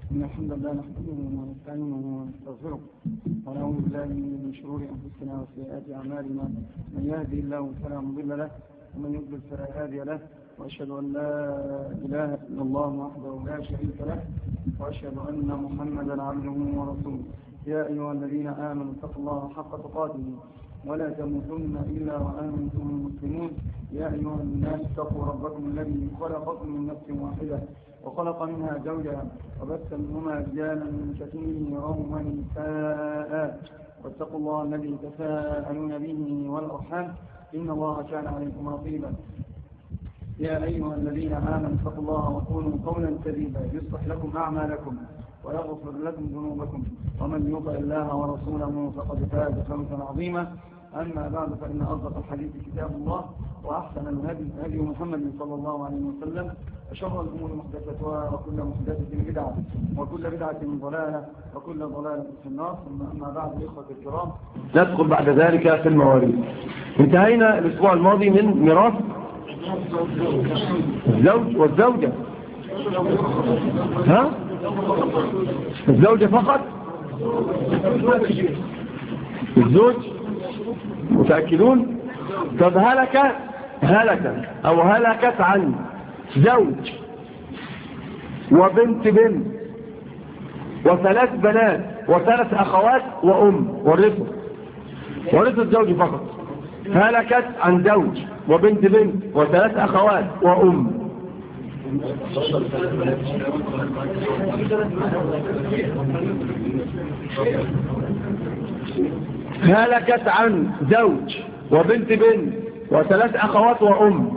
إن الحمد لله نحمده ونستعينه ونستغفره ونعوذ بالله من شرور أنفسنا وسيئات أعمالنا. من يهدي الله فلا مضل له ومن يضلل فلا هادي له، وأشهد أن لا إله إلا الله وحده لا شريك له، وأشهد أن محمدا عبده ورسوله. يا أيها الذين آمنوا اتقوا الله حق تقاته ولا تموتن إلا وأنتم مسلمون. يا أيها الناس اتقوا ربكم الذي خلقكم من نفس واحدة وخلق منها زوجها وبث منهما رجالا كثيرا ونساء، واتقوا الله الذي تساءلون به والأرحام إن الله كان عليكم رقيبا. يا أيها الذين آمنوا اتقوا الله وقولوا قولا سديدا يصلح لكم أعمالكم ويغفر لكم ذنوبكم، ومن يطع الله ورسوله فقد فاز فوزا عظيما. أما بعد، فإن أصدق الحديث كتاب الله، وأحسن الهدي هدي محمد صلى الله عليه وسلم، وشر الأمور محدثاتها وكل محدثة بدعة وكل بدعة ضلالة وكل ضلالة في النار. ثم أما بعد، إخوة الكرام، ندخل بعد ذلك في المواريث. انتهينا الأسبوع الماضي من ميراث الزوج والزوجة. ها؟ الزوجة فقط؟ الزوج متأكدون؟ طب هلك أو هلكت عن زوج وبنت بنت وثلاث بنات وثلاث أخوات وأم، ورثوا الزوج فقط. هلكت عن زوج وبنت بنت وثلاث أخوات وأم. هلكت عن زوج وبنت بنت وثلاث أخوات وأم.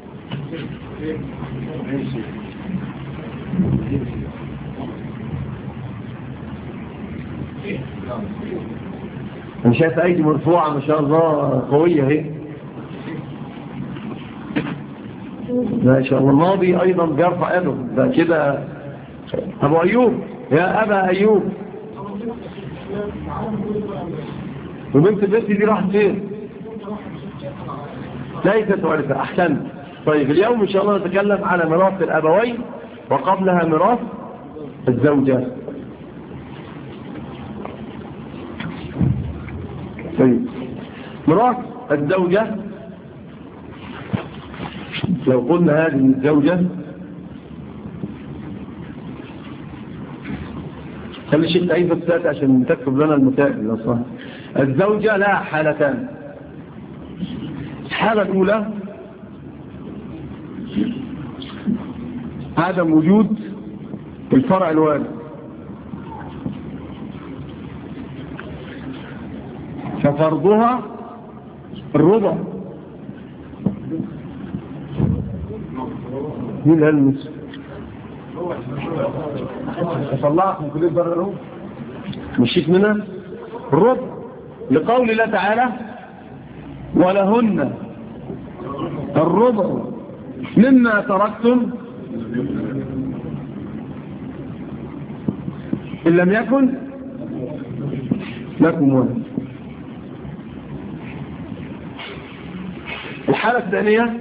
أنا شايف أيدي مرفوعة ما شاء الله قوية اهي ما شاء الله. الماضي أيضا بيرفع يده ده كده. أبو أيوب، يا أبا أيوب، وبنت البنت دي راحت فين؟ ليست وارثة. أحسنت. طيب اليوم إن شاء الله نتكلم على ميراث الأبوين، وقبلها ميراث الزوجة. طيب ميراث الزوجة، لو قلنا هذه الزوجة، خلي الشيخ تعيد الثلاث عشان تكتب لنا المسائل أصلا. الزوجة لها حالتان. الحالة الأولى عدم وجود الفرع الوارث، ففرضها الربع. مين هالمس أطلعك من كلية بره له مشيت منها الربع، لقول الله تعالى ولهن الربع مما تركتم إن لم يكن لكم ولد. الحالة الثانية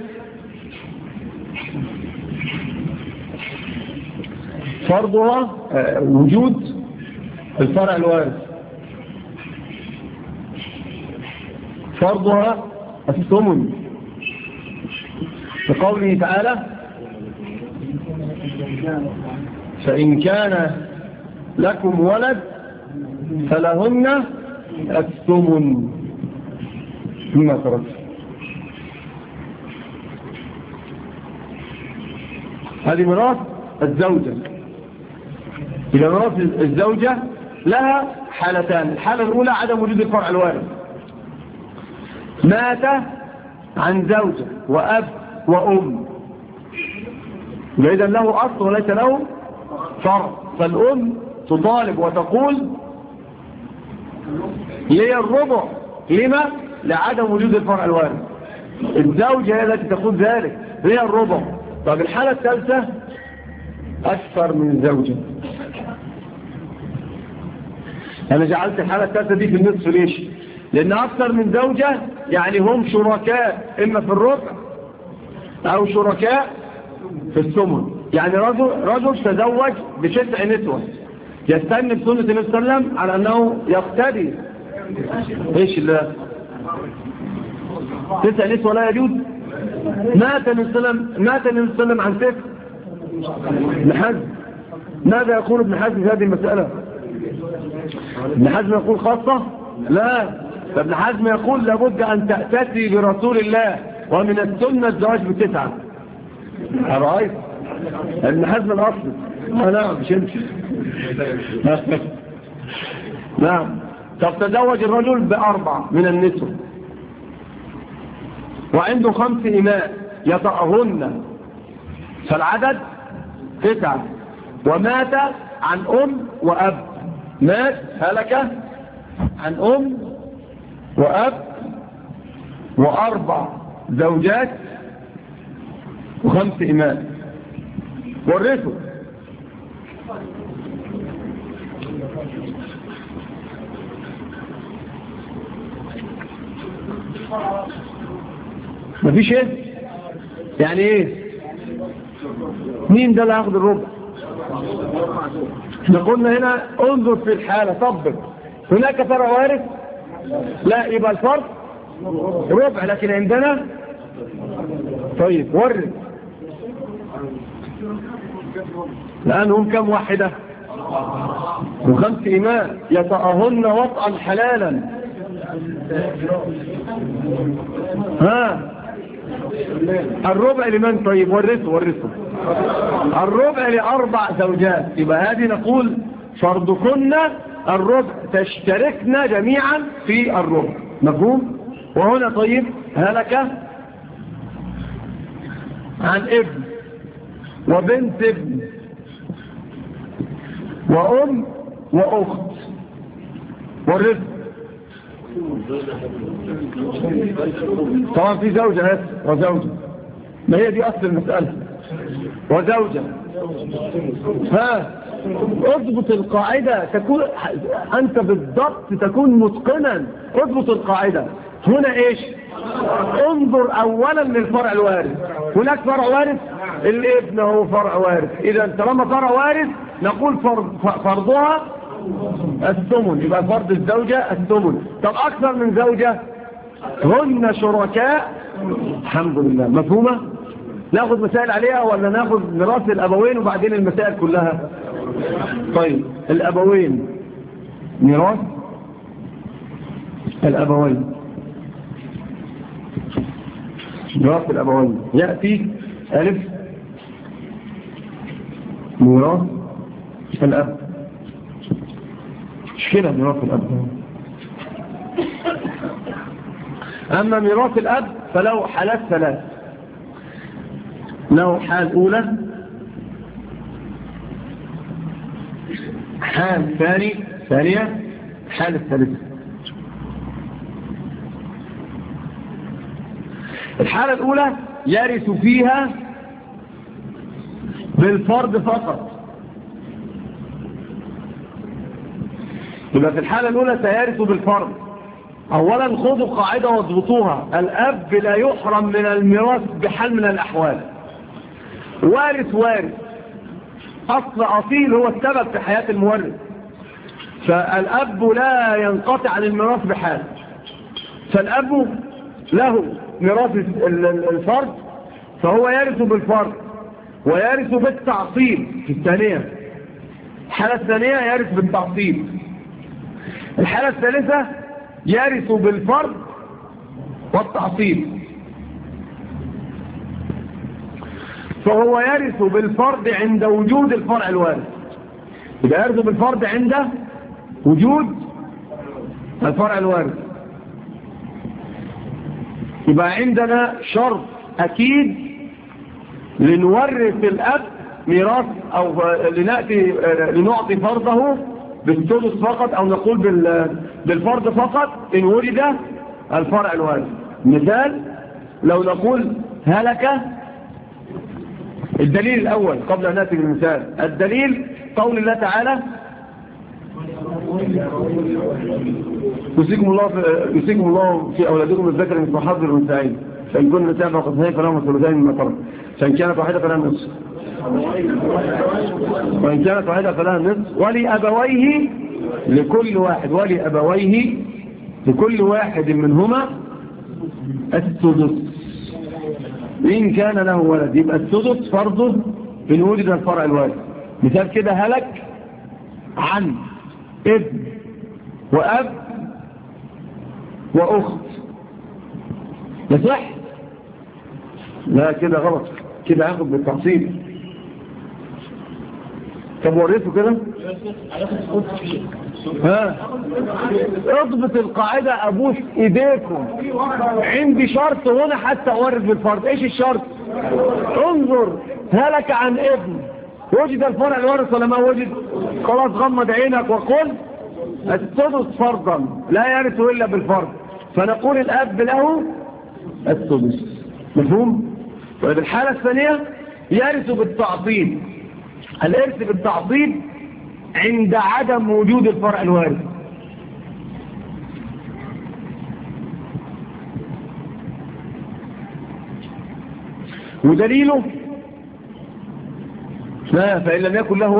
فرضها وجود الفرع الوارث، فرضها الثمن، لقوله تعالى فإن كان لكم ولد فلهن الثمن مما تركتم. هذه ميراث الزوجة. إذا ميراث الزوجة لها حالتان. الحالة الأولى عدم وجود الفرع الوارث، مات عن زوجة وأب وأم، إذا له أصل وليس له فرع، فالأم تطالب وتقول لي الربع. لما؟ لعدم وجود الفرع الوارث. الزوجة هي التي تقول ذلك، لي الربع. طب الحالة الثالثة أكثر من زوجة. أنا جعلت الحالة الثالثة دي في النصف. ليش؟ لأن أكثر من زوجة يعني هم شركاء إما في الربع أو شركاء في الثمن. يعني رجل تزوج ب9 نسوة يستنى بسنة النبي صلى الله عليه وسلم على أنه يقتدي إيش الله 9 نسوة لا يجوز. مات النبي صلى الله عليه وسلم عن 9. ابن حزم ماذا يقول ابن حزم في هذه المسألة؟ ابن حزم يقول خاصة؟ لا، ابن حزم يقول لابد أن تأتي برسول الله ومن السنة الزواج ب9. أرأيت ابن حزم الأصل نعم مش انت نعم. طب تزوج الرجل ب4 من النسوة وعنده 5 إماء يطأهن فالعدد 9 ومات عن وأب. مات هلك عن وأب و4 زوجات و5 إماء ورثوا. مفيش ايه يعني ايه؟ مين ده اللي هياخد الربع؟ احنا قلنا هنا انظر في الحالة طبق. هناك فرع وارث؟ لا، يبقى الفرق ربع. لكن عندنا طيب ورث. لأنهم كم واحدة و5 إماء يطأهن وطئا حلالا. ها الربع لمن؟ طيب ورثوا الربع ل4 زوجات. يبقى هذه نقول فرضكن الربع، تشتركن جميعا في الربع. مفهوم؟ وهنا طيب هلك عن ابن وبنت ابن وأم وأخت والرزق. طبعا في زوجة وزوجة، ما هي دي أصل المسألة، وزوجة. ها اضبط القاعدة، تكون أنت بالضبط تكون متقنا. اضبط القاعدة. هنا إيش؟ انظر أولا للفرع الوارث. هناك فرع وارث، الابن هو فرع وارث. إذا طالما فرع وارث نقول فرضها الثمن، يبقى فرض الزوجة الثمن. طب أكثر من زوجة هن شركاء. الحمد لله. مفهومة؟ ناخذ مسائل عليها ولا ناخذ ميراث الأبوين وبعدين المسائل كلها؟ طيب الأبوين، ميراث الأبوين، ميراث الأبوين يأتي ألف ميراث الأب. مش كده ميراث الأب. أما ميراث الأب فله حالات 3. له حال أولى، حال ثانية، حال الثالثة. الحالة الأولى يرث فيها بالفرض فقط. يبقى في الحالة الأولى سيرث بالفرض. أولا خذوا قاعدة واضبطوها: الأب لا يحرم من الميراث بحال من الأحوال. وارث أصل أصيل هو السبب في حياة المورث، فالأب لا ينقطع عن الميراث بحال. فالأب له ميراث الفرد، فهو يرث بالفرد ويرث بالتعصيب في الثانية. الحالة الثانية يرث بالتعصيب. الحالة الثالثة يرث بالفرد والتعصيب. فهو يرث بالفرد عند وجود الفرع الوارث. يبقى يرث بالفرد عند وجود الفرع الوارث. يبقى عندنا شرط أكيد لنورث الأب ميراث، أو لنعطي فرضه بالثلث فقط، أو نقول بالفرض فقط إن ولد الفرع الوارث. مثال لو نقول هلك. الدليل الأول قبل أن نأتي بالمثال، الدليل قول الله تعالى: يوصيكم الله في أولادكم الذكر مثل حظ الأنثيين. فإن كنا نساء فوق اثنين فلهم الثلثان مما ترك، فإن كانت واحدة فلها النصف، وإن كانت واحدة فلها النصف، ولأبويه لكل واحد منهما السدس إن كان له ولد. يبقى السدس فرضه إن وجد الفرع الوارث. مثال كده: هلك عن ابن وأب وأخت، يصح؟ لا كده غلط، كده هاخد بالتفصيل. طب وريته كده. اضبط القاعدة ابوس ايديكم. عندي شرط هنا حتى اورد بالفرض. ايش الشرط؟ انظر: هلك عن ابن، وجد الفرع الوارث ولا ما وجد؟ خلاص غمض عينك وقل السدس فرضا لا يرث الا بالفرض، فنقول الاب له السدس. مفهوم؟ وفي الحالة الثانية يرث بالتعطيل. الارث بالتعطيل عند عدم وجود الفرع الوارث. ودليله: فإن لم يكن له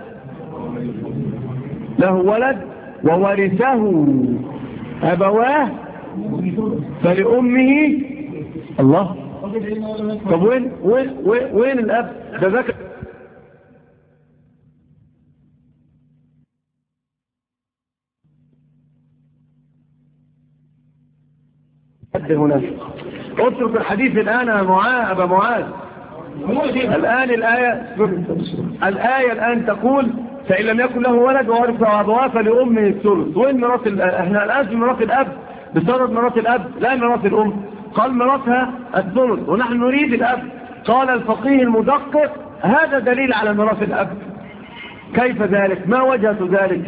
ولد وورثه أبواه فلأمه. الله، طب وين الأب؟ ده ذكر هنا. اترك الحديث الآن يا أبا معاذ. الآن الآية الآن تقول: فإن لم يكن له ولد وورثه أبواه فلأمه الثلث. وين ميراث احنا الآن في ميراث الأب بصدد ميراث الأب، لا ميراث الأم. قال ميراثها الثلث ونحن نريد الأب. قال الفقيه المدقق: هذا دليل على ميراث الأب. كيف ذلك؟ ما وجهة ذلك؟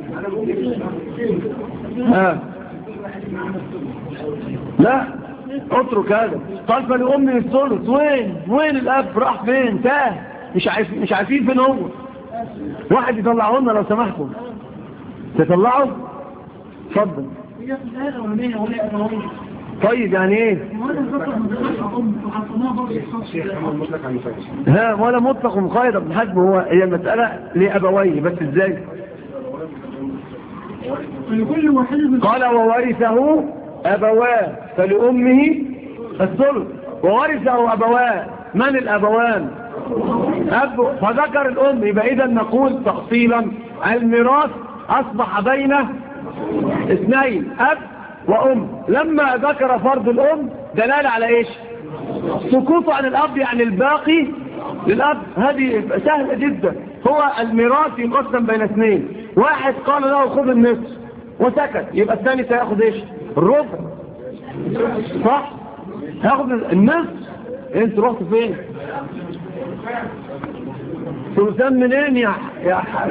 لا اترك هذا. قال فلأمه الثلث. وين الأب؟ راح فين؟ تاه، مش عارفين فين هو. واحد يطلعه لنا لو سمحتم. تطلعوا؟ اتفضل. طيب يعني ايه؟ ولا مطلق مقيد ابن حزم. هي المسألة لأبويه بس. ازاي؟ قال وورثه أبواه فلأمه الثلث. وورثه أبواه، من الأبوان؟ أب، فذكر الأم. يبقى إذا نقول تفصيلا: الميراث أصبح بين اثنين، أب وأم. لما ذكر فرض الأم دلالة على إيش؟ سقوط عن الأب، يعني الباقي للأب. هذه سهلة جدا. هو الميراث يقسم بين اثنين، واحد قال له خذ النصف وسكت، يبقى الثاني سيأخذ إيش؟ الربع، صح؟ هاخذ النصف. انت رحت فين؟ ثلثان منين يا حاج؟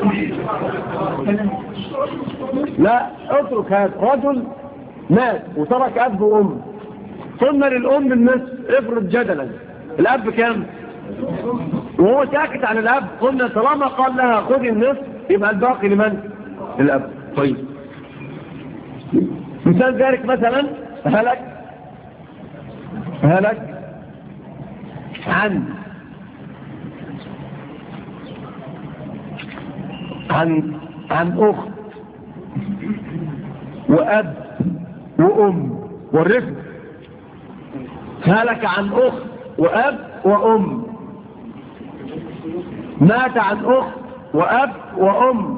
لا اترك هذا. رجل مات وترك اب وام، قلنا للام النصف. افرض جدلا الاب كام وهو ساكت عن الاب، قلنا طالما قال لها خذي النصف يبقى الباقي لمن؟ الاب. طيب مثال ذلك مثلا: هلك عن أخت وأب وأم والرفق. هلك عن أخت وأب وأم، مات عن أخت وأب وأم.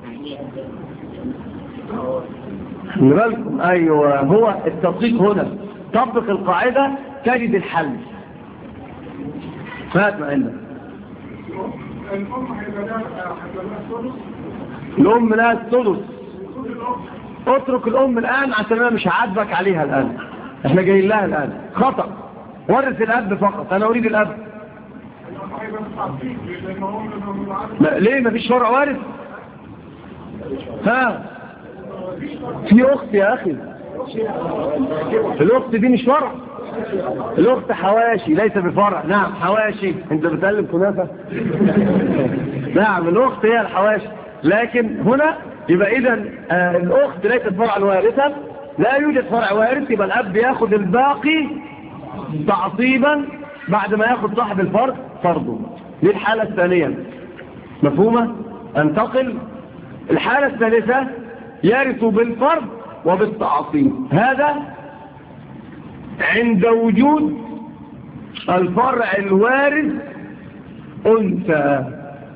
بالكم؟ أيوة، هو التطبيق هنا. طبق القاعدة تجد الحل. فات معنا. الأم لها الثلث. اترك الأم الآن عشان أنا مش هعاتبك عليها الآن، احنا جايين لها الآن. خطأ. ورث الأب فقط. أنا أريد الأب. ليه مفيش فرع وارث؟ في أخت يا أخي. الأخت دي مش فرع. الأخت حواشي ليس بفرع. نعم حواشي. انت بتقلب كنافة. نعم الأخت هي الحواشي. لكن هنا يبقى إذن الأخت ليست فرع وارثا، لا يوجد فرع وارث، يبقى الأب ياخذ الباقي تعصيبا بعد ما ياخد صاحب الفرد فرضه. دي الحالة الثانية، مفهومة؟ انتقل الحالة الثالثة، يرث بالفرض وبالتعصيب. هذا عند وجود الفرع الوارث أنثى.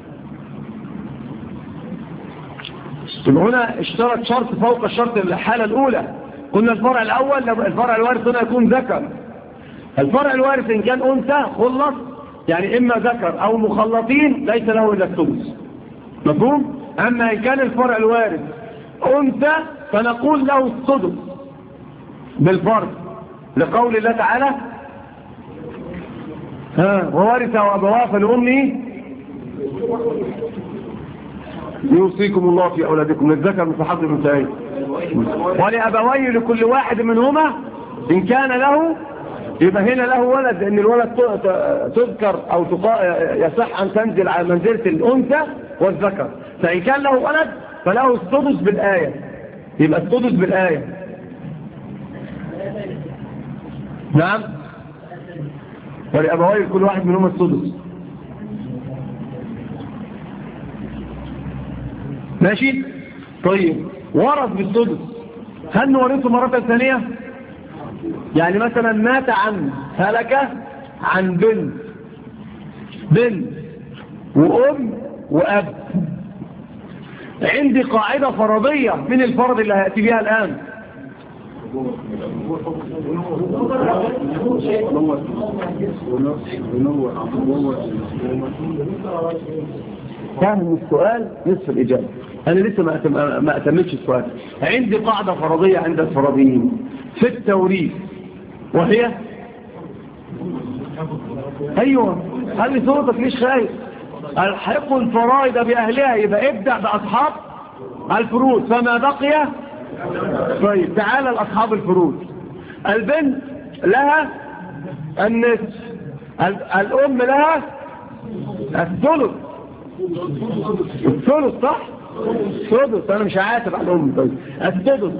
هنا اشترط شرط فوق الشرط الحالة الأولى. قلنا الفرع الأول الفرع الوارث هنا يكون ذكر. الفرع الوارث إن كان أنثى خلص، يعني إما ذكر أو مخلطين ليس له إلا الثلث. مفهوم؟ أما إن كان الفرع الوارث أنثى فنقول له السدس بالفرض، لقول الله تعالى وورث وأبواه فلأمه يوصيكم الله في أولادكم للذكر مثل حظ الأنثيين ولأبويه لكل واحد منهما إن كان له، يبقى هنا له ولد، لأن الولد تذكر أو يصح أن تنزل على منزلة الأنثى والذكر. فإن كان له ولد فله السدس بالآية، يبقى السدس بالآية. نعم، ولأبويه لكل واحد منهما السدس. ماشي؟ طيب، ورث بالسدس، هل نورثه مرة ثانية؟ يعني مثلا مات عن هلك عن بنت وأم وأب. عندي قاعدة فرضية من الفرض اللي هيأتي بها الآن. فهم السؤال نصف الإجابة. أنا لسه ما أتمتش السؤال. عندي قاعدة فرضية عند الفرضيين في التوريث، وهي أيوة، قال لي صوتك ليش خايف؟ الحقوا الفرائض بأهلها، يبقى ابدأ بأصحاب الفروض فما بقي. طيب تعالى لأصحاب الفروض. البنت لها النصف، الأم لها الثلث. الثلث صح؟ السدس، أنا مش عاتب على الأم. طيب السدس.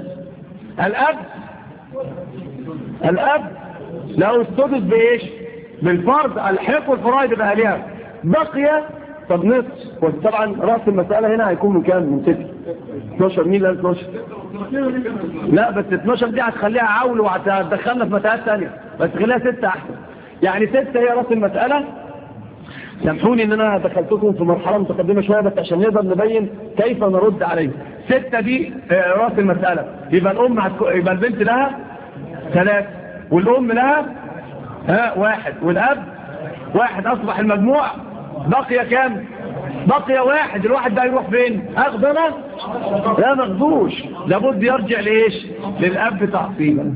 الأب له السدس بإيش؟ بالفرض. الحق والفرائض بأهلها. بقي طب نصف، طبعا رأس المسألة هنا هيكون من كام؟ من 6 12. مين لا 12؟ لا بس 12 دي هتخليها عول وهتدخلنا في مسألة ثانية، بس خليها 6 أحسن. يعني 6 هي رأس المسألة. سامحوني ان انا دخلتكم في مرحلة متقدمة شوية بس عشان نقدر نبين كيف نرد عليه. 6 دي رأس المسألة. يبقى يبقى البنت لها 3 والأم لها 1 والأب 1. أصبح المجموع بقي كام؟ بقي 1. الواحد ده يروح فين؟ أخذ أنا؟ لا مخدوش، لابد يرجع لإيش؟ للأب تعصيبا.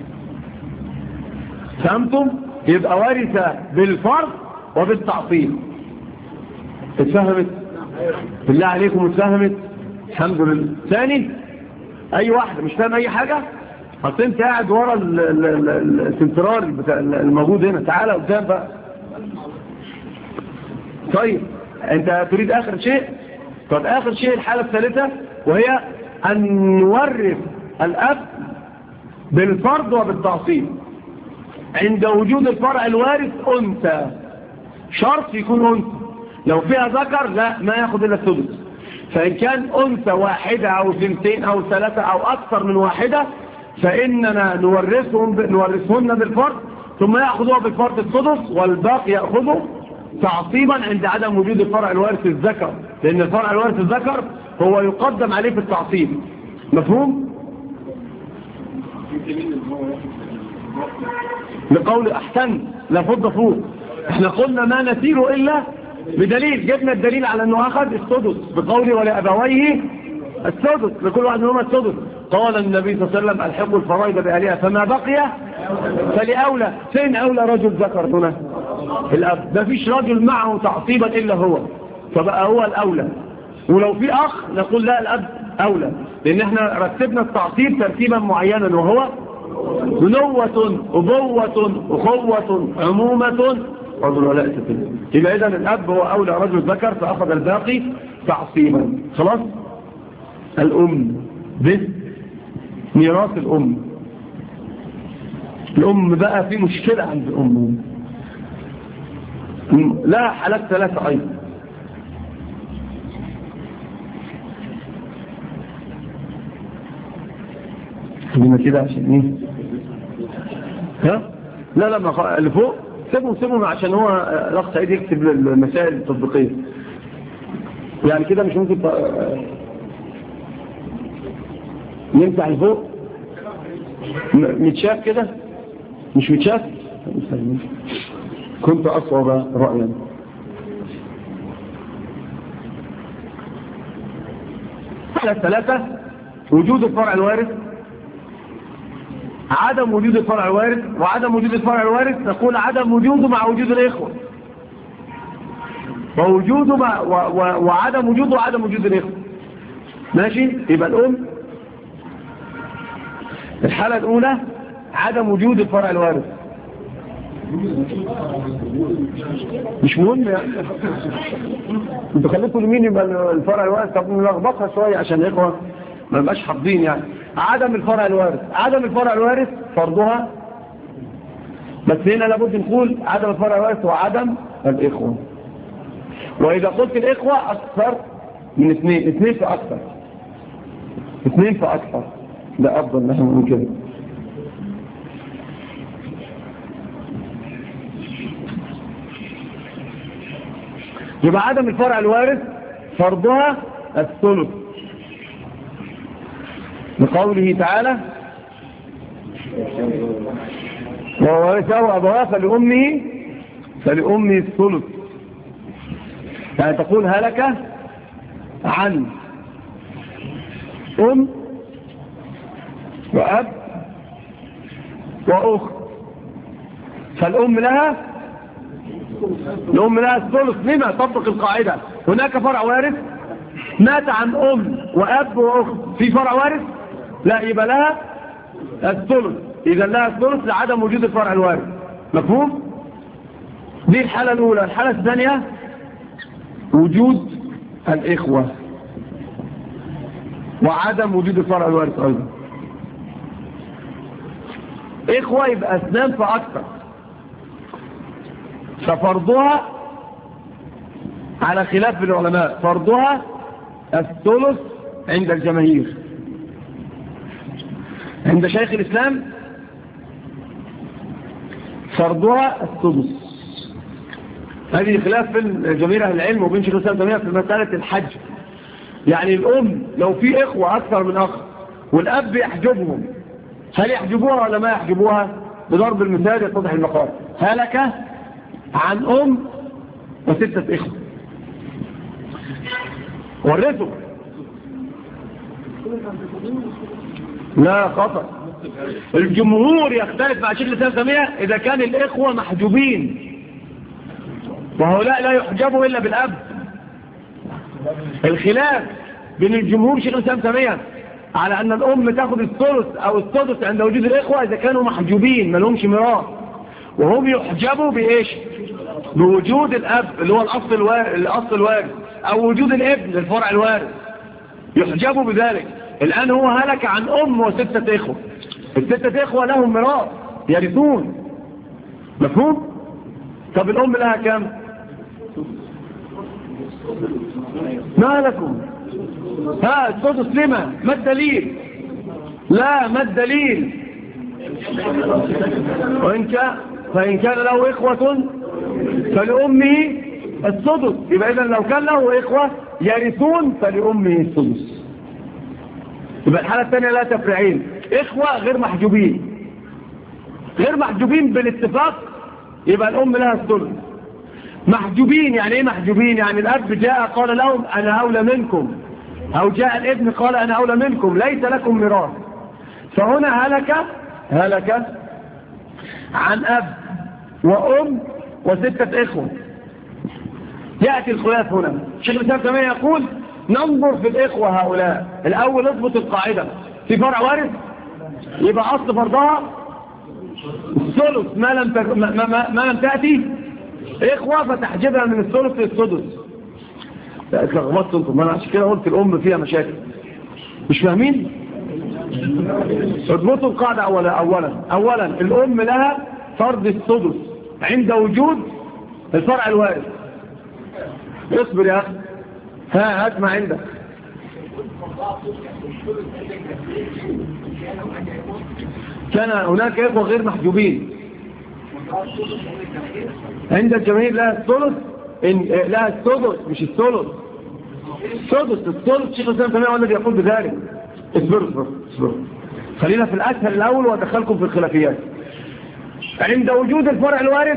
فهمتم؟ يبقى ورث بالفرض وبالتعصيب. اتفهمت؟ بالله عليكم اتفهمت؟ الحمد لله. ثاني، اي واحد مش فاهم اي حاجة، اصل انت قاعد ورا السنترال بتاع الموجود هنا، تعالى قدام بقى. طيب انت تريد اخر شيء؟ طب اخر شيء الحالة الثالثة، وهي ان نورث الاب بالفرض وبالتعصيب عند وجود الفرع الوارث انثى. شرط يكون أنثى، لو فيها ذكر لا ما ياخد إلا السدس. فإن كان أنثى 1 أو 2 أو 3 أو أكثر من 1 فإننا نورثهن بالفرض، ثم يأخذوها بالفرض السدس، والباقي يأخذه تعصيبا عند عدم وجود الفرع الوارث الذكر، لأن الفرع الوارث الذكر هو يقدم عليه في التعصيب. مفهوم؟ لقول أحسن لا فض فوق. احنا قلنا ما نسير إلا بدليل، جبنا الدليل على أنه أخذ السدس بقوله ولأبويه السدس لكل واحد منهما السدس. قال النبي صلى الله عليه وسلم الحقوا الفرائض بأهلها فما بقي فلأولى. فين أولى رجل ذكر هنا؟ الأب. ما فيش رجل معه تعصيبا إلا هو، فبقى هو الأولى. ولو في أخ نقول لا الأب أولى، لأن احنا رتبنا التعصيب ترتيبا معينا، وهو بنوة أبوة أخوة عمومة رجل ولا أسفل. يبقى إذن الأب هو أولى رجل ذكر فأخذ الباقي تعصيبا. خلاص. الأم بس ميراث الأم. الأم بقى في مشكلة عند الأم، لا حالات ثلاثة أيضا. خلينا كده عشان ايه؟ ها؟ لا ما اللي فوق سيبهم عشان هو الأخ سعيد يكتب المسائل التطبيقية. يعني كده مش ممكن نمسح لفوق متشاف كده، مش متشاف. كنت أصوب رأيا. على الثلاثة: وجود الفرع الوارث، عدم وجود الفرع الوارث، وعدم وجود الفرع الوارث نقول عدم وجوده مع وجود الإخوة، ووجوده وعدم وجوده وعدم وجود الإخوة. ماشي؟ يبقى الأم الحالة الأولى عدم وجود الفرع الوارث. مش مهم يعني انتوا خليتوا لمين يبقى الفرع الوارث؟ طب نلخبطها شوية عشان الإخوة ما يبقاش حافظين. يعني عدم الفرع الوارث، عدم الفرع الوارث فرضها، بس هنا لابد نقول عدم الفرع الوارث وعدم الإخوة. وإذا قلت الإخوة أكثر من اثنين فأكثر، اثنين فأكثر، ده أفضل نحن من كده. يبقى عدم الفرع الوارث فرضها الثلث، لقوله تعالى: وورثه أبواه فلأمه الثلث. يعني تقول هلك عن أم وأب وأخت، فالأم لها الثلث. لما تطبق القاعدة؟ هناك فرع وارث مات عن أم وأب وأخت، في فرع وارث؟ لا، يبقى لها الثلث. إذا لها الثلث لعدم وجود الفرع الوارث. مفهوم؟ دي الحالة الأولى. الحالة الثانية وجود الإخوة وعدم وجود الفرع الوارث أيضا. إخوة يبقى اثنان فأكثر، ففرضها على خلاف العلماء، فرضها الثلث عند الجماهير. عند شيخ الإسلام فرضها السدس. هذه خلاف بين جماهير أهل العلم وبين شيخ الإسلام في مسألة الحج. يعني الأم لو في إخوة أكثر من أخ والأب يحجبهم، هل يحجبوها ولا ما يحجبوها؟ بضرب المثال يتضح المقال: هلك عن أم وستة إخوة ورثوا. لا خطأ. الجمهور يختلف مع شيخ الإسلام تيمية إذا كان الإخوة محجوبين، وهؤلاء لا يحجبوا إلا بالأب. الخلاف بين الجمهور وشيخ الإسلام تيمية على أن الأم تأخذ الثلث أو السدس عند وجود الإخوة إذا كانوا محجوبين ما لهمش ميراث، وهم يحجبوا بإيش؟ بوجود الأب اللي هو الأصل الوارث، أو وجود الابن الفرع الوارث، يحجبوا بذلك. الآن هو هلك عن أم وستة إخوة، الستة إخوة لهم ميراث يرثون. مفهوم؟ طب الأم لها كم؟ ما لكم؟ السدس لما؟ ما الدليل؟ لا، ما الدليل؟ فإن كان له إخوة فلأمه السدس. يبقى إذن لو كان له إخوة يرثون فلأمه السدس. يبقى الحالة الثانية لا تفرعين: إخوة غير محجوبين بالاتفاق، يبقى الأم لها الثلث. محجوبين يعني إيه محجوبين؟ يعني الأب جاء قال لهم أنا أولى منكم، أو جاء الابن قال أنا أولى منكم، ليس لكم ميراث. فهنا هلك عن أب وأم وستة إخوة. يأتي الخلاف هنا. شيخ الإسلام تيمية يقول ننظر في الإخوة هؤلاء الأول، اضبط القاعدة: في فرع وارث يبقى أصل فرضها الثلث ما لم تأتي إخوة فتحجبها من الثلث للسدس. لا اتلخبطت انتم، ما انا عشان كده قلت الأم فيها مشاكل. مش فاهمين؟ اضبطوا القاعدة أولا الأم لها فرض السدس عند وجود الفرع الوارث. اصبر يا أخي، هات ما عندك. كان هناك إخوة غير محجوبين عند الجماهير لها الثلث، لها السدس مش الثلث. الثلث شيخ الإسلام تيمية والذي يقول بذلك. اصبروا خلينا في الأسهل الأول وأدخلكم في الخلافيات. عند وجود الفرع الوارث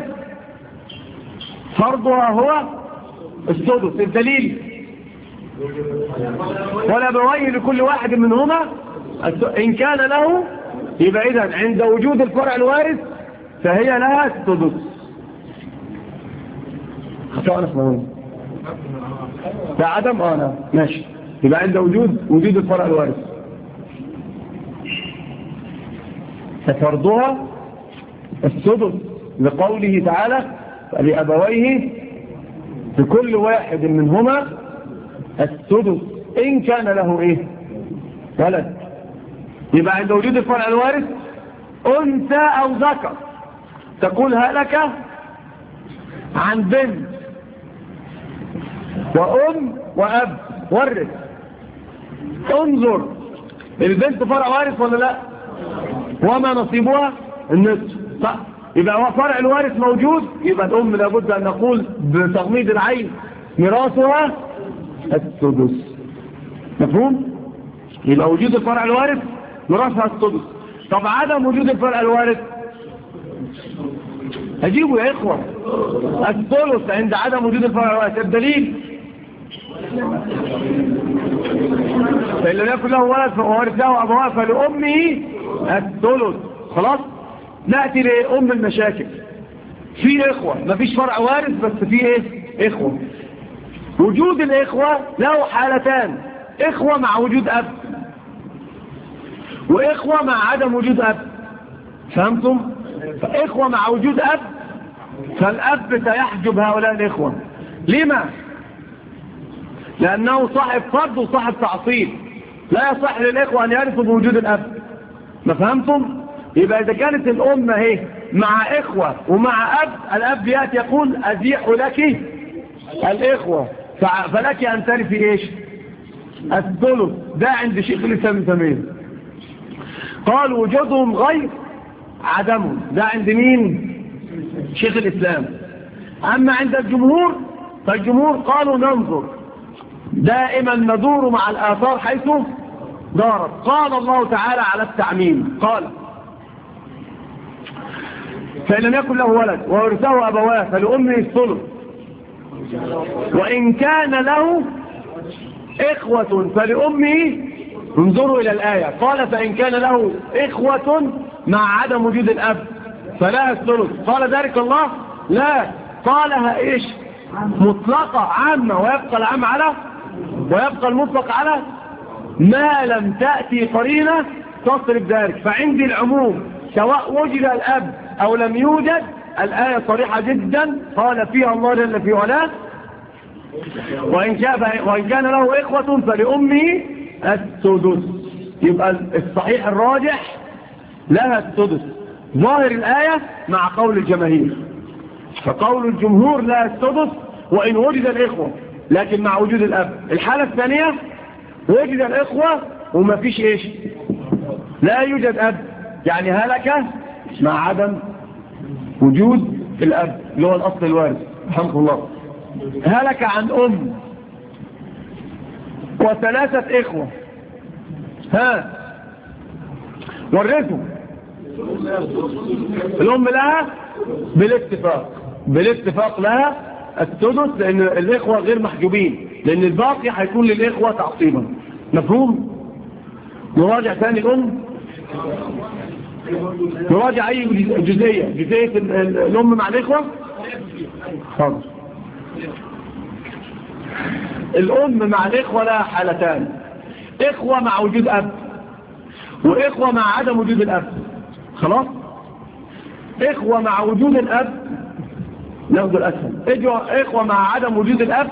فرضها هو السدس. الدليل ولا بويه لكل واحد منهما إن كان له، يبقى إذن عند وجود الفرع الوارث فهي لها السدس. خطأنا اسمه لا عدم أنا ماشي. يبقى عند وجود الفرع الوارث ففرضها السدس لقوله تعالى لأبويه لكل واحد منهما السدس إن كان له إيه ولد. يبقى عند وجود الفرع الوارث أنثى أو ذكر تقول هلك عن بنت وأم وأب ورث. انظر البنت فرع وارث ولا لا؟ وما نصيبها النصف. صح. يبقى هو فرع الوارث موجود، يبقى الأم لابد أن نقول بتغميض العين ميراثها السدس. مفهوم؟ يبقى وجود الفرع الوارث ميراثها السدس. طب عدم وجود الفرع الوارث هجيبه يا إخوة الثلث عند عدم وجود الفرع الوارث. الدليل فإن لم يكن له ولد فورثه أبواه فلأمه الثلث. خلاص. نأتي لأم المشاكل. في إخوة ما فيش فرع وارث بس في إيه إخوة. وجود الإخوة له حالتان: إخوة مع وجود أب وإخوة مع عدم وجود أب. فهمتم؟ فإخوة مع وجود أب فالأب سيحجب هؤلاء الإخوة. لما؟ لأنه صاحب فرض وصاحب تعصيب، لا يصح للإخوة أن يرثوا بوجود الأب. ما فهمتم؟ يبقى إذا كانت الأمة هي مع إخوة ومع أب، الأب يأتي يقول أزيح لك الإخوة فلك أن ترثي إيش؟ الثلث. ده عند شيخ الإسلام ابن تيمية. قال وجودهم غير عدمهم. ده عند مين؟ شيخ الإسلام. أما عند الجمهور فالجمهور قالوا ننظر دائما ندور مع الآثار حيث دارت. قال الله تعالى على التعميم قال فإن لم يكن له ولد وورثه أبواه فلأمه الثلث وإن كان له إخوة فلأمه. انظروا إلى الآية. قال فإن كان له إخوة مع عدم وجود الأب فلها الثلث. قال ذلك الله؟ لا، قالها إيش؟ مطلقة عامة، ويبقى العام على ويبقى المطلق على ما لم تأتي قرينة تصرف ذلك. فعندي العموم سواء وجد الأب أو لم يوجد. الآية صريحة جدا قال فيها الله جل في علاه وإن كان له إخوة فلأمه السدس. يبقى الصحيح الراجح لها السدس ظاهر الآية مع قول الجماهير. فقول الجمهور لها السدس وإن وجد الإخوة لكن مع وجود الأب. الحالة الثانية وجد الإخوة وما فيش إيش؟ لا يوجد أب، يعني هلك مع عدم وجود الأب اللي هو الأصل الوارث. الحمد لله. هلك عن أم وثلاثة إخوة ورثوا. الأم لها بالاتفاق لها السدس لأن الإخوة غير محجوبين، لأن الباقي هيكون للإخوة تعصيبا. مفهوم؟ نراجع ثاني الأم، نراجع أي جزئية الأم مع الإخوة. حاضر. الأم مع الإخوة لها حالتان: إخوة مع وجود أب وإخوة مع عدم وجود الأب. خلاص. إخوة مع وجود الأب ناخذ الأسهل. إخوة مع عدم وجود الأب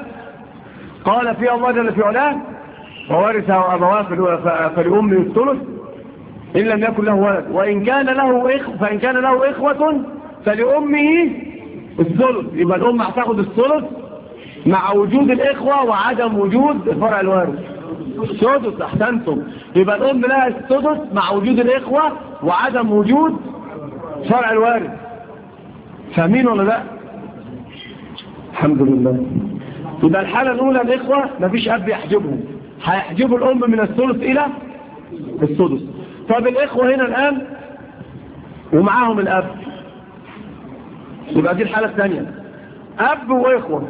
قال فيها الله جل في علاه وورثه أبواه فلأمه الثلث إن لم يكن له ولد، وإن كان له فإن كان له إخوة فلأمه الثلث. يبقى الأم هتاخد الثلث مع وجود الإخوة وعدم وجود الفرع الوارث. السدس، أحسنتم. يبقى الأم لها السدس مع وجود الإخوة وعدم وجود فرع الوارث. فاهمين ولا لا؟ الحمد لله. يبقى الحالة الأولى الإخوة مفيش أب يحجبهم، هيحجبوا الأم من الثلث إلى السدس. طب الإخوة هنا الآن ومعاهم الأب، يبقى دي الحالة الثانية، أب وإخوة.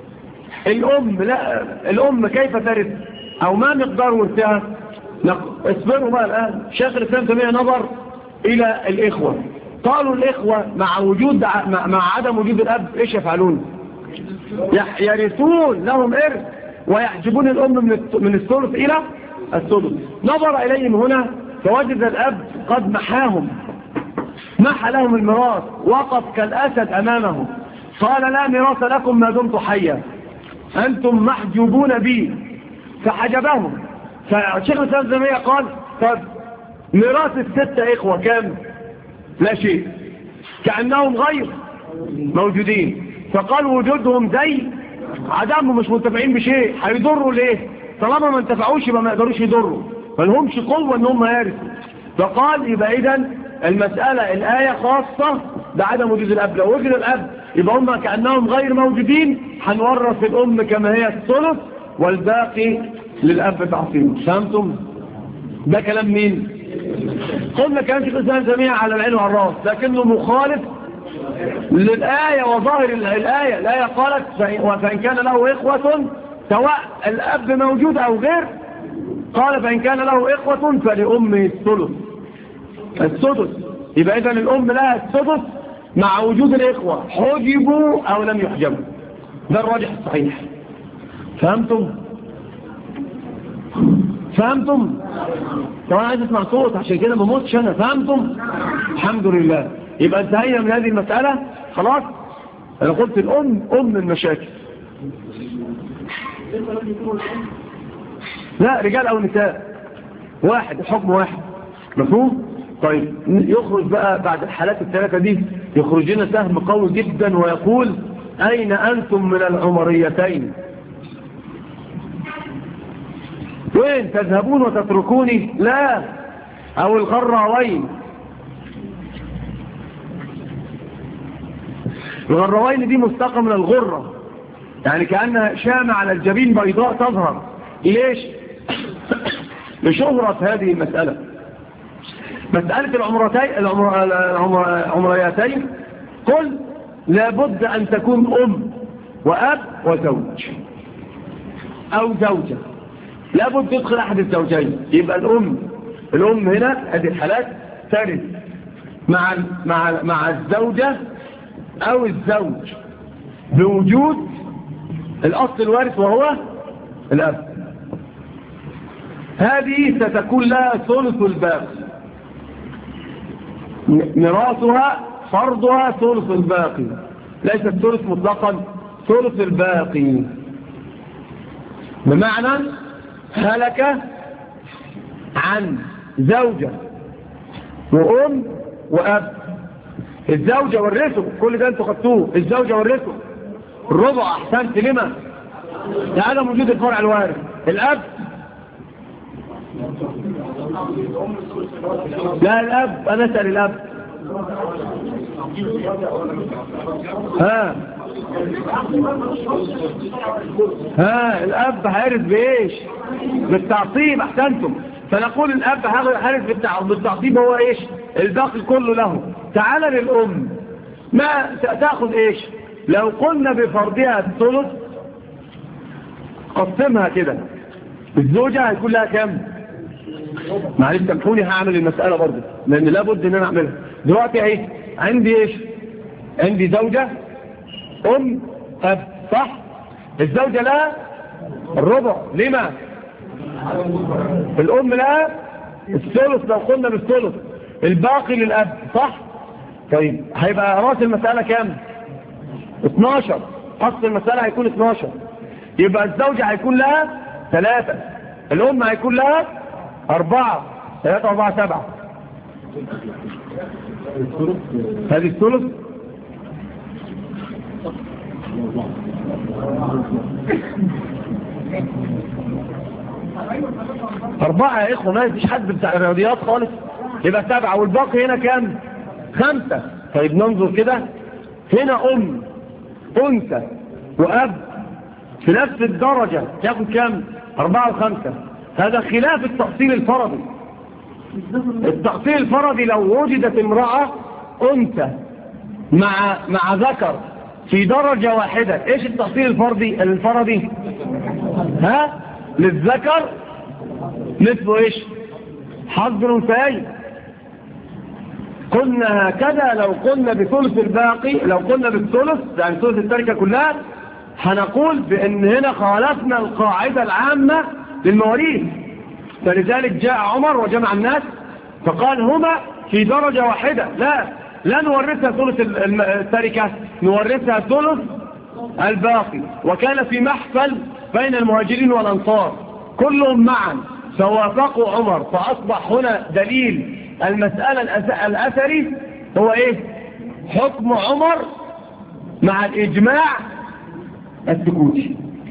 الأم كيف ترث أو ما مقدار ورثها؟ اصبروا بقى الآن. شيخ الإسلام تيمية نظر إلى الإخوة، قالوا الإخوة مع عدم وجود الأب إيش يفعلون؟ يرثون، لهم إرث، ويحجبون الأم من الثلث إلى السدس. نظر إليهم هنا فوجد الأب قد محى لهم الميراث، وقف كالأسد أمامه، قال لا ميراث لكم ما دمت حيا، أنتم محجوبون بي، فحجبهم. فالشيخ الإسلام تيمية قال طب ميراث الستة إخوة كم؟ لا شيء، كأنهم غير موجودين. فقال وجودهم زي عدمهم، مش منتفعين بشيء، هيضروا ليه؟ طالما ما انتفعوش يبقى ما يقدروش يضروا، ما لهمش قوة ان هم يرثوا. فقال يبقى اذا المسألة الآية خاصة بعدم وجود الأب. لو وجد الأب يبقى هم كأنهم غير موجودين، هنورث الأم كما هي الثلث والباقي للأب تعصيب. فهمتم؟ ده كلام مين؟ قلنا كلام شيخ الإسلام تيمية على العين والراس، لكنه مخالف للآية وظاهر الآية. الآية قالت فإن كان له إخوة سواء الأب موجود أو غير، قال فإن كان له إخوة فلأمه السدس. يبقى إذن الأم لها السدس مع وجود الإخوة، حجبوا أو لم يحجبوا. ده الراجح الصحيح. فهمتم؟ طبعا عايز اسمع صوت عشان كده ما موتش أنا. فهمتم؟ الحمد لله. يبقى انتهينا من هذه المسألة خلاص. أنا قلت الأم المشاكل. لا، رجال أو نساء واحد، الحكم واحد. مفهوم؟ طيب يخرج بقى بعد الحالات الثلاثة دي يخرج لنا سهم قوي جدا ويقول أين أنتم من العمريتين؟ وين تذهبون وتتركوني؟ لا، أو الغراوين. الغراوين دي مستقى من الغرة، يعني كأنها شامة على الجبين بيضاء تظهر. ليش؟ لشهرة هذه المسألة. مسألة العمريتين قل لابد أن تكون أم وأب وزوج أو زوجة، لابد تدخل أحد الزوجين. يبقى الأم هنا هذه الحالات ترث مع الزوجة أو الزوج بوجود الأصل الوارث وهو الأب. هذه ستكون لها ثلث الباقي، ميراثها فرضها ثلث الباقي، ليس الثلث مطلقا، ثلث الباقي. بمعنى هلك عن زوجة وأم وأب، الزوجة ورثوا، كل ده انتوا خدتوه، الزوجة ورثوا الربع. أحسنت. لما؟ لعدم وجود الفرع الوارث. الأب لا، الأب أنا أسأل الأب. الأب هيرث بإيش؟ بالتعصيب. أحسنتم. فنقول الأب هيرث بالتعصيب، هو إيش؟ الباقي كله له. تعال للأم، ما تأخذ إيش؟ لو قلنا بفرضها الثلث قسمها كده، الزوجة هيكون لها كم؟ معلش سامحوني هعمل المسألة برضه لأن لابد إن أنا أعملها دلوقتي. اهي عندي إيش؟ عندي زوجة أم أب، صح؟ الزوجة لها الربع. لما؟ الأم لها الثلث لو قلنا بالثلث، الباقي للأب، صح؟ طيب هيبقى رأس المسألة كم؟ 12. قصد المسألة هيكون 12. يبقى الزوجة هيكون لها 3، الأم هيكون لها 4، 3 و4 7. هذه الثلث. أربعة يا إخوة، ما فيش حد بتاع الرياضيات خالص. يبقى 7 والباقي هنا كام؟ 5. طيب ننظر كده، هنا أنثى وأب في نفس الدرجة تاخد كام؟ 4 و5. هذا خلاف التأصيل الفرضي. التأصيل الفرضي لو وجدت امرأة أنثى مع ذكر في درجة واحدة، ايش التأصيل الفرضي؟ ها؟ للذكر مثل ايش؟ حظ الأنثيين. قلنا هكذا لو قلنا بثلث الباقي، لو قلنا بالثلث يعني ثلث التركة كلها، هنقول بأن هنا خالفنا القاعدة العامة للمواريث. فلذلك جاء عمر وجمع الناس فقال هما في درجة واحدة، لا نورثها ثلث التركة، نورثها ثلث الباقي. وكان في محفل بين المهاجرين والأنصار كلهم معا فوافقوا عمر، فأصبح هنا دليل المسألة الأثري هو إيه؟ حكم عمر مع الإجماع السكوتي.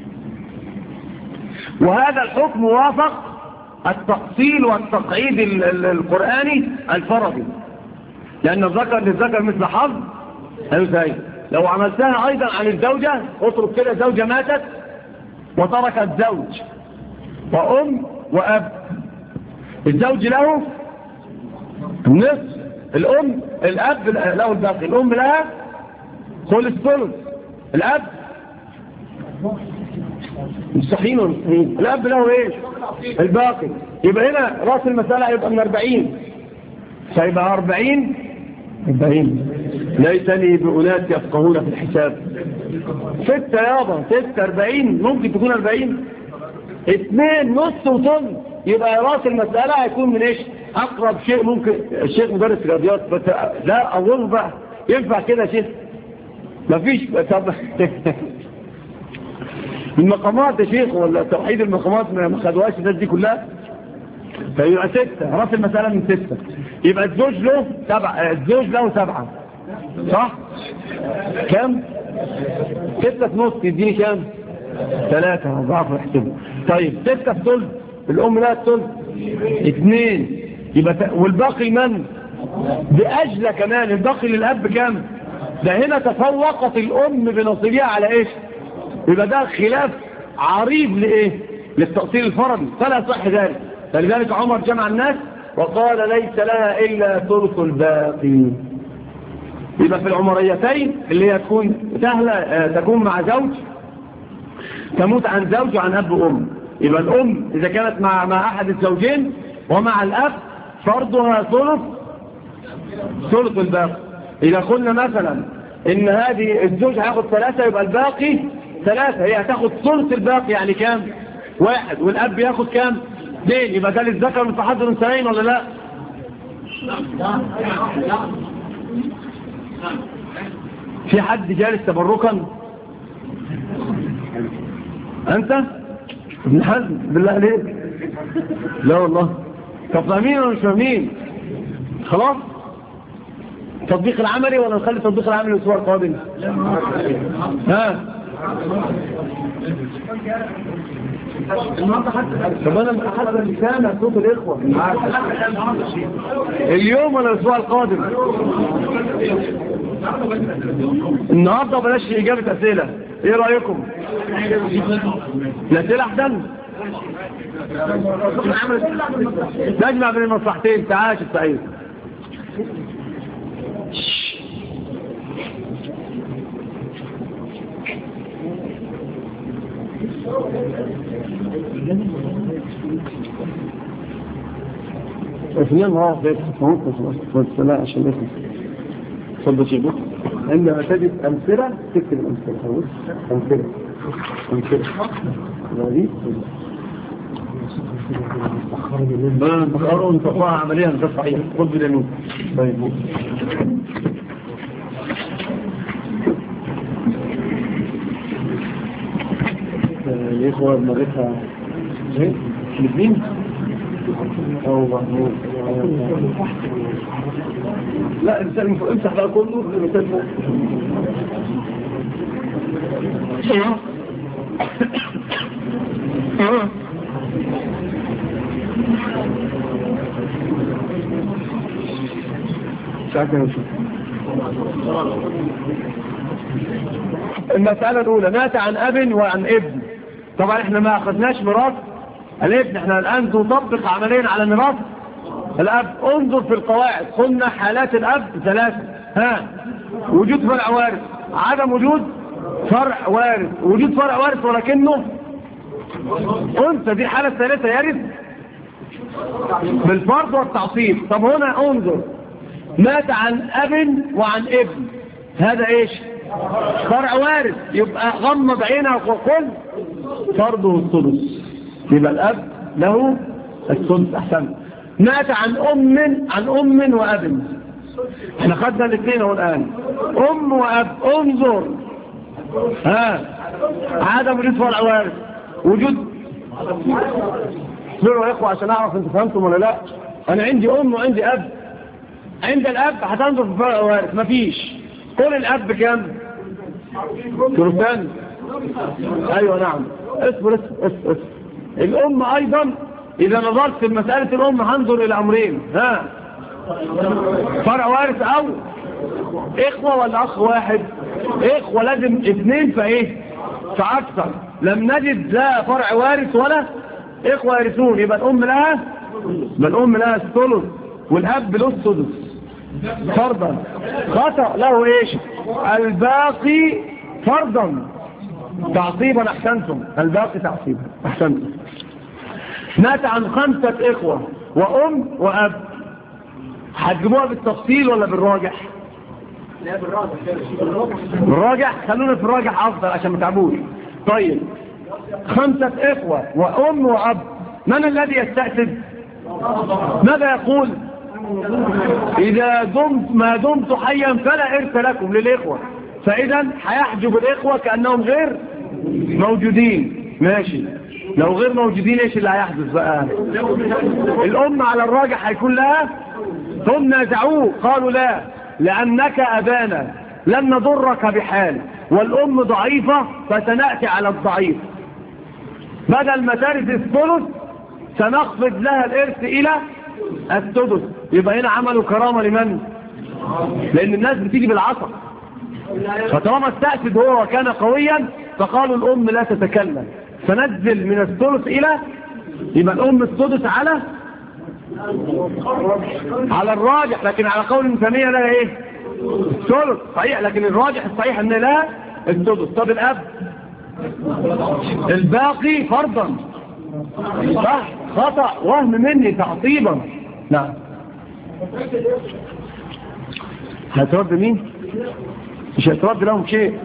وهذا الحكم وافق التأصيل والتقعيد القرآني الفرضي، لأن الذكر للذكر مثل حظ الأنثيين. لو عملتها أيضا عن الزوجة، اطرق كده زوجة ماتت وتركت زوج وأم وأب، الزوج له النصف، الأب له الباقي، الأم لها ثلث، الأب مستحيل ومستحيل، الأب له ايه؟ الباقي. يبقى هنا رأس المسألة يبقى من 40، فيبقى 40. ليتني بأناس يفقهون في الحساب. 6 يابا، 6 40 ممكن تكون 40، 2 نص وطن. يبقى رأس المسألة هيكون من ايش؟ أقرب شيء ممكن. الشيخ مدرس رياضيات لا أظن بقى ينفع كده يا شيخ؟ مفيش. طب المقامات يا شيخ ولا توحيد المقامات ما خدوهاش الناس دي كلها؟ فيبقى 6، راس المسألة من 6. يبقى الزوج له 7 صح؟ كم؟ 6 في نص يديني كم؟ 3. ضعف احسبه. طيب 6 في ثلث، الأم لها الثلث 2. يبقى والباقي من؟ بأجل كمان الباقي للأب كم؟ ده هنا تفوقت الأم بنصيبها على إيش؟ يبقى ده خلاف عريض لإيه؟ للتأصيل الفرضي، فلا صح ذلك. فلذلك عمر جمع الناس وقال ليس لها إلا ثلث الباقي. يبقى في العمريتين اللي هي تكون سهلة، تكون مع زوج، تموت عن زوج وعن أب وأم. يبقى الأم إذا كانت مع أحد الزوجين ومع الأب فرضها ثلث الباقي. إذا قلنا مثلا إن هذه الزوج هياخد 3 يبقى الباقي 3، هي هتاخد ثلث الباقي يعني كام؟ 1. والأب ياخد كام؟ 2. يبقى ده للذكر من تحضر الأنثيين ولا لا؟ في حد جالس تبركا؟ أنت؟ ابن حزم بالله عليك؟ لا والله. طب فاهمين ولا مش فاهمين؟ خلاص؟ التطبيق العملي ولا نخلي التطبيق العملي الأسبوع القادم؟ ها؟ طب أنا حتى لسانة صوت الإخوة اليوم ولا الأسبوع القادم؟ النهاردة بلاش إجابة أسئلة، إيه رأيكم؟ الأسئلة أحسن؟ نجمع بين المصلحتين. تعاش السعيد. اثنين راح بيت لا عشان نفهم. اتفضل شيخ. عندما تجد أمثلة تكتب الأمثلة. أمثلة غريب. بخارون تقوى عمليا ده صحيح. خذ باليمين. طيب الإخوة مرتها الاثنين أو لا الإنسان امسح بقى كله الإنسان فوق. المسألة الأولى مات عن أب وعن ابن. طبعا احنا ما أخذناش ميراث الابن، احنا الآن نطبق عمليا على ميراث الأب. انظر في القواعد قلنا حالات الأب 3. وجود فرع وارث، عدم وجود فرع وارث، وجود فرع وارث ولكنه أنثى، دي حالة ثالثة يرث بالفرض والتعصيب. طب هنا انظر مات عن أب وعن ابن، هذا ايش؟ فرع وارث، يبقى غمض عينك وقل فرضه الثلث، يبقى الأب له الثلث. أحسن. مات عن أم وأب، احنا خدنا الاثنين اهو الآن، أم وأب. انظر عدم وجود فرع وارث، وجود. اصبروا يا اخوة عشان اعرف انتوا فهمتم ولا لا. انا عندي أم وعندي أب. عند الأب هتنظر في فرع وارث، مفيش. قول الأب كام؟ ثلثان. ايوه نعم. اصبر. الأم أيضا إذا نظرت في مسألة الأم هنظر إلى أمرين، فرع وارث أو إخوة ولا أخ واحد؟ إخوة لازم 2 فإيه؟ فأكثر. لم نجد لا فرع وارث ولا إخوة يرثون، يبقى الأم لها الثلث والأب له السدس فرضا. خطأ له إيش؟ الباقي فرضا تعصيبا. أحسنتم. الباقي تعصيبا. أحسنتم. مات عن 5 إخوة وأم وأب، هتجيبوها بالتفصيل ولا بالراجح؟ لا بالراجح. خلونا في الراجح أفضل عشان ما تعبوش. طيب 5 إخوة وأم وأب، من الذي يستأسد؟ ماذا يقول؟ إذا ما دمت حيا فلا إرث لكم للإخوة، فإذا هيحجب الإخوة كأنهم غير موجودين. ماشي. لو غير موجودين ايش اللي هيحدث بقى؟ الأم على الراجح هيكون لها. هم نازعوه قالوا لا، لأنك أبانا لن نضرك بحال، والأم ضعيفة فسنأتي على الضعيف، بدل ما ترث الثلث سنخفض لها الإرث إلى السدس. يبقى هنا عملوا كرامة لمن؟ لأن الناس بتيجي بالعصا، فطالما استأسد هو وكان قويا فقالوا الأم لا تتكلم، فنزل من الثلث إلى، يبقى الأم السدس على الراجح، لكن على قول المثانية لها ايه؟ الثلث صحيح، لكن الراجح الصحيح ان لها السدس. طب الأب الباقي فرضا. صح. خطأ وهم مني تعصيبا. نعم. هترد مين؟ مش هترد لهم شيء.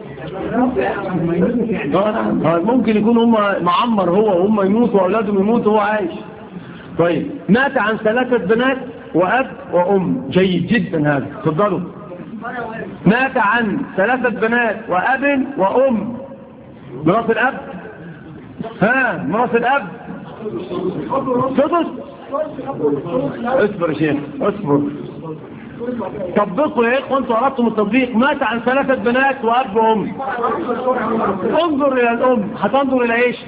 ممكن يكون هم معمر هو وهم يموتوا وأولادهم يموتوا وهو عايش. طيب مات عن 3 بنات وأب وأم. جيد جدا هذا. تفضلوا. مات عن 3 بنات وأب وأم. ميراث الأب ميراث الأب سدس. اصبر يا شيخ اصبر. طبقوا يا اخوان، انتوا عرفتم التطبيق. مات عن 3 بنات وأب وأم. انظر إلى الأم، هتنظر إلى إيش؟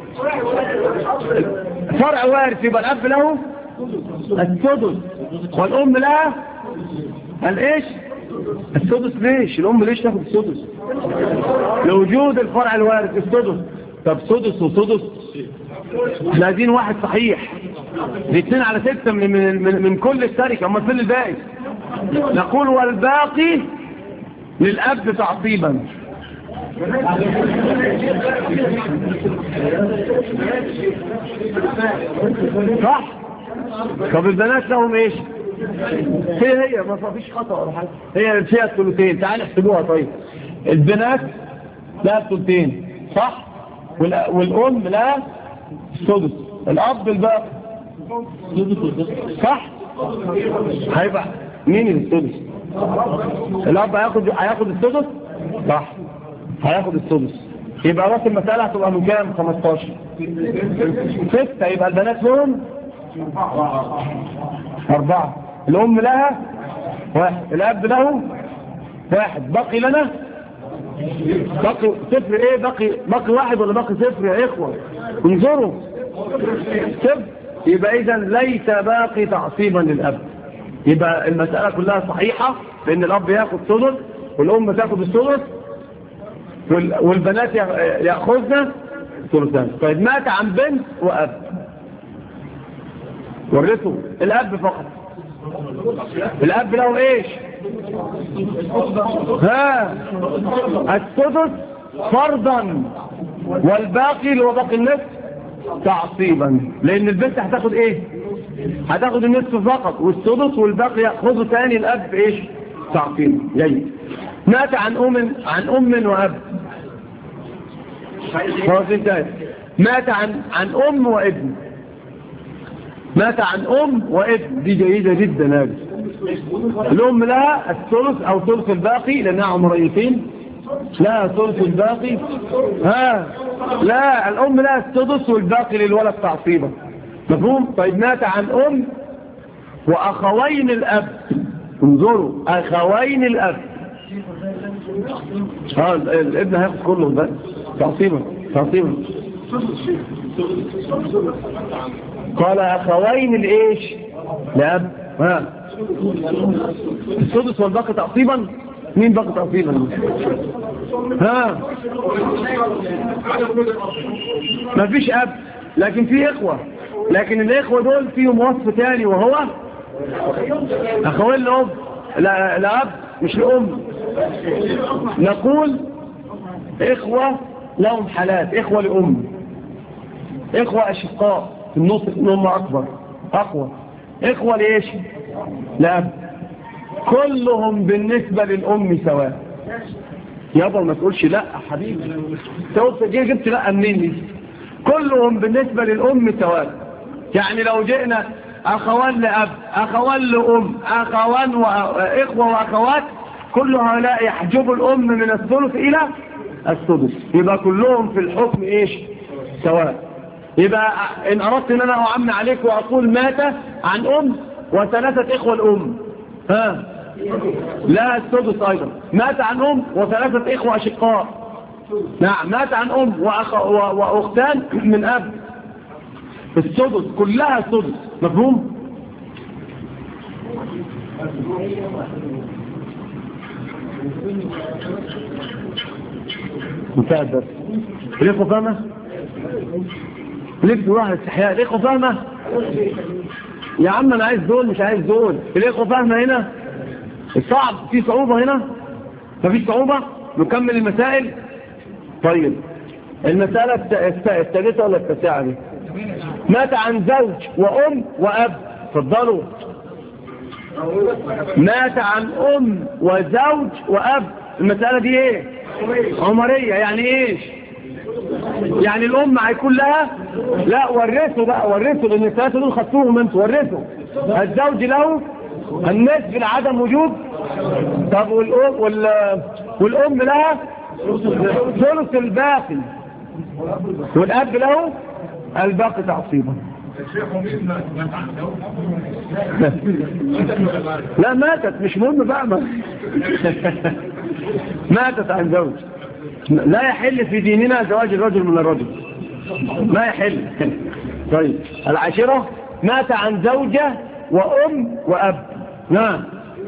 فرع وارث، يبقى الأب له السدس والأم لها الإيش؟ السدس. ليش الأم ليش تاخد السدس؟ لوجود الفرع الوارث السدس. طب سدس وسدس احنا عايزين واحد صحيح، 2 على 6 من كل التركة، اما فين الباقي؟ نقول والباقي للأب تعصيبا. صح. طب البنات لهم ايش؟ هي ما فيش خطأ ولا حاجه، هي فيها الثلثين. تعال احسبوها. طيب البنات لها الثلثين صح، والأم لها السدس، الأب الباقي صح. هيبقى مين السدس؟ الأب هياخد السدس صح، هياخد السدس. يبقى راس المسألة هتبقى من كام؟ 15 6. يبقى البنات لهم 4. الأم لها 1. الأب له 1. بقي لنا بقي صفر. ايه بقي 1 ولا بقي 0 يا إخوة؟ انظروا 0. يبقى إذا ليس باقي تعصيبا للأب. يبقى المسألة كلها صحيحة، لأن الأب يأخذ ثلث والأم تأخذ الثلث والبنات يأخذن ثلثان. طيب مات عن بنت وأب ورثوا الأب فقط. الأب له إيش؟ السدس فرضا، والباقي اللي هو باقي النصف تعصيبا، لأن البنت هتاخد إيه؟ هتاخد النصف فقط، والسدس والباقي يأخذه ثاني الأب إيش؟ تعصيبا. جيد. مات عن أم وأب. مات عن أم وابن. مات عن أم وابن، دي جيدة جدا. هذه الأم لها الثلث أو ثلث الباقي لأنها عمريتين، لا ثلث الباقي. لا، الأم لها السدس والباقي للولد تعصيبا. مفهوم؟ طيب مات عن أم وأخوين الأب. انظروا، أخوين الأب. الابن هياخد كله بقى تعصيبا. قال أخوين الإيش؟ لأب. السدس والباقي تعصيبا. مين باقي تعصيبا؟ ما فيش أب، لكن في إخوة. لكن الإخوة دول فيهم وصف تاني، وهو أخوين الأب. لا أب، مش الأم. نقول إخوة لهم حالات: إخوة لأم، إخوة أشقاء في النص الأم أكبر أقوى، إخوة لإيش؟ لأب. كلهم بالنسبة للأم سواء. يابا ما تقولش لا حبيبي، جبت لا منين دي؟ كلهم بالنسبة للأم سواء. يعني لو جئنا أخوان لأب، أخوان لأم، أخوان وإخوة وأخوات، كل هؤلاء يحجب الأم من الثلث إلى السدس، يبقى كلهم في الحكم إيش؟ سواء. يبقى إن أردت أن أنا أعمي عليك وأقول مات عن أم وثلاثة إخوة الأم، لا السدس أيضا. مات عن أم وثلاثة إخوة أشقاء، نعم. مات عن أم وأختان من أب، السدس كلها السدس. مفهوم؟ انتهى الدرس. الإخوة فاهمة؟ ليه واحد استحياء؟ الإخوة فاهمة؟ يا عم أنا عايز دول مش عايز دول. الإخوة فاهمة هنا؟ الصعب في صعوبة هنا؟ مفيش صعوبة؟ نكمل المسائل. طيب المسألة الثالثة ولا التاسعة دي؟ مات عن زوج وأم وأب. تفضلوا. مات عن أم وزوج وأب. المسألة دي ايه؟ عمرية. يعني ايش؟ يعني الأم هيكون لها؟ لا، ورثوا بقى، ورثوا، لأن الثلاثة دول خدتوهم انتوا. ورثوا. الزوج له النصف لعدم وجود. طب والأم لها ثلث الباقي، والأب له الباقي تعصيبا. لا ماتت، مش مهم بقى. ماتت عن زوج. لا يحل في ديننا زواج الرجل من الرجل، ما يحل. طيب العاشرة مات عن زوجة وأم وأب. نعم.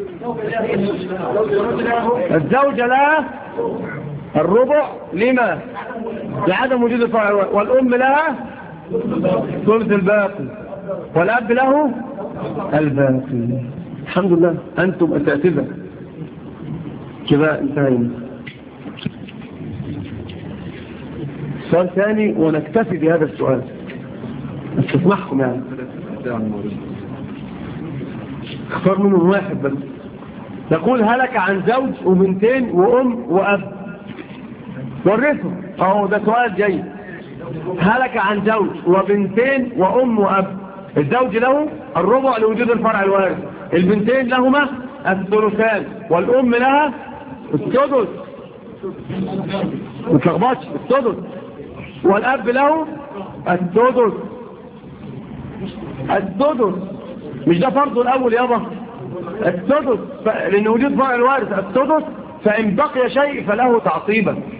الزوجة لها الربع لما؟ لعدم وجود الفرع، والأم لها ثلث الباقي، والأب له الباقي. الحمد لله أنتم أساتذة. كذا انتهينا. سؤال ثاني ونكتفي بهذا السؤال، استسمحكم يعني. اختار منهم واحد بس. نقول هلك عن زوج وبنتين وأم وأب، ورثوا. اهو ده سؤال جيد. هلك عن زوج وبنتين وأم وأب. الزوج له الربع لوجود الفرع الوارث، البنتين لهما الثلثان، والأم لها السدس. ما تلخبطش، السدس. والأب له السدس. السدس. مش ده فرضه الأول يابا؟ السدس لأن وجود فرع الوارث السدس، فإن بقي شيء فله تعصيبا.